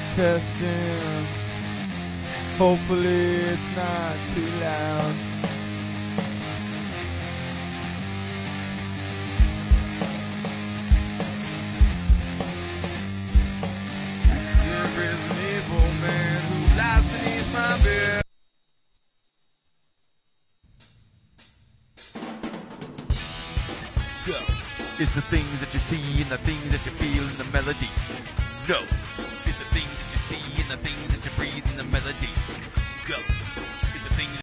Testing. Hopefully it's not too loud. There is an evil man who lies beneath my bed. Go. It's the things that you see and the things that you feel in the melody. No. It's the things that you see and the things that you breathe in the melody. Go. It's the things.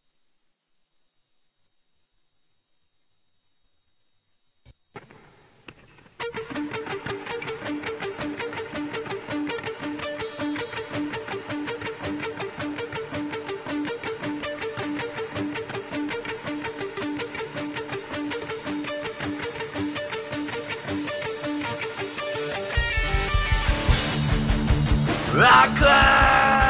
I climb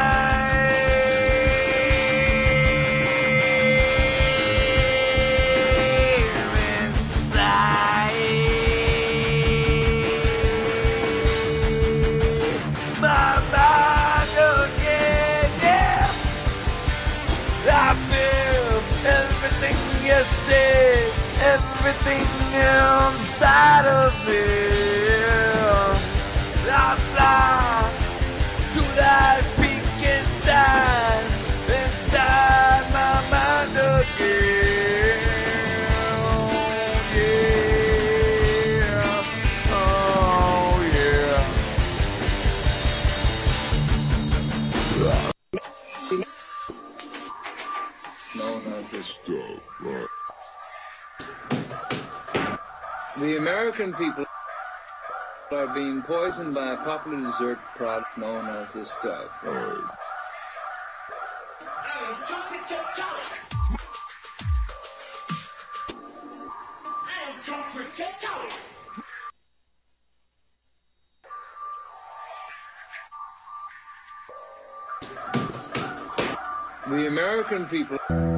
inside my mind again, yeah. I feel everything you say, everything inside of me. I fly to that peak inside my mind again. Yeah, oh yeah. Known as this stuff, right? The American people are being poisoned by a popular dessert product known as this stuff. Right? The American people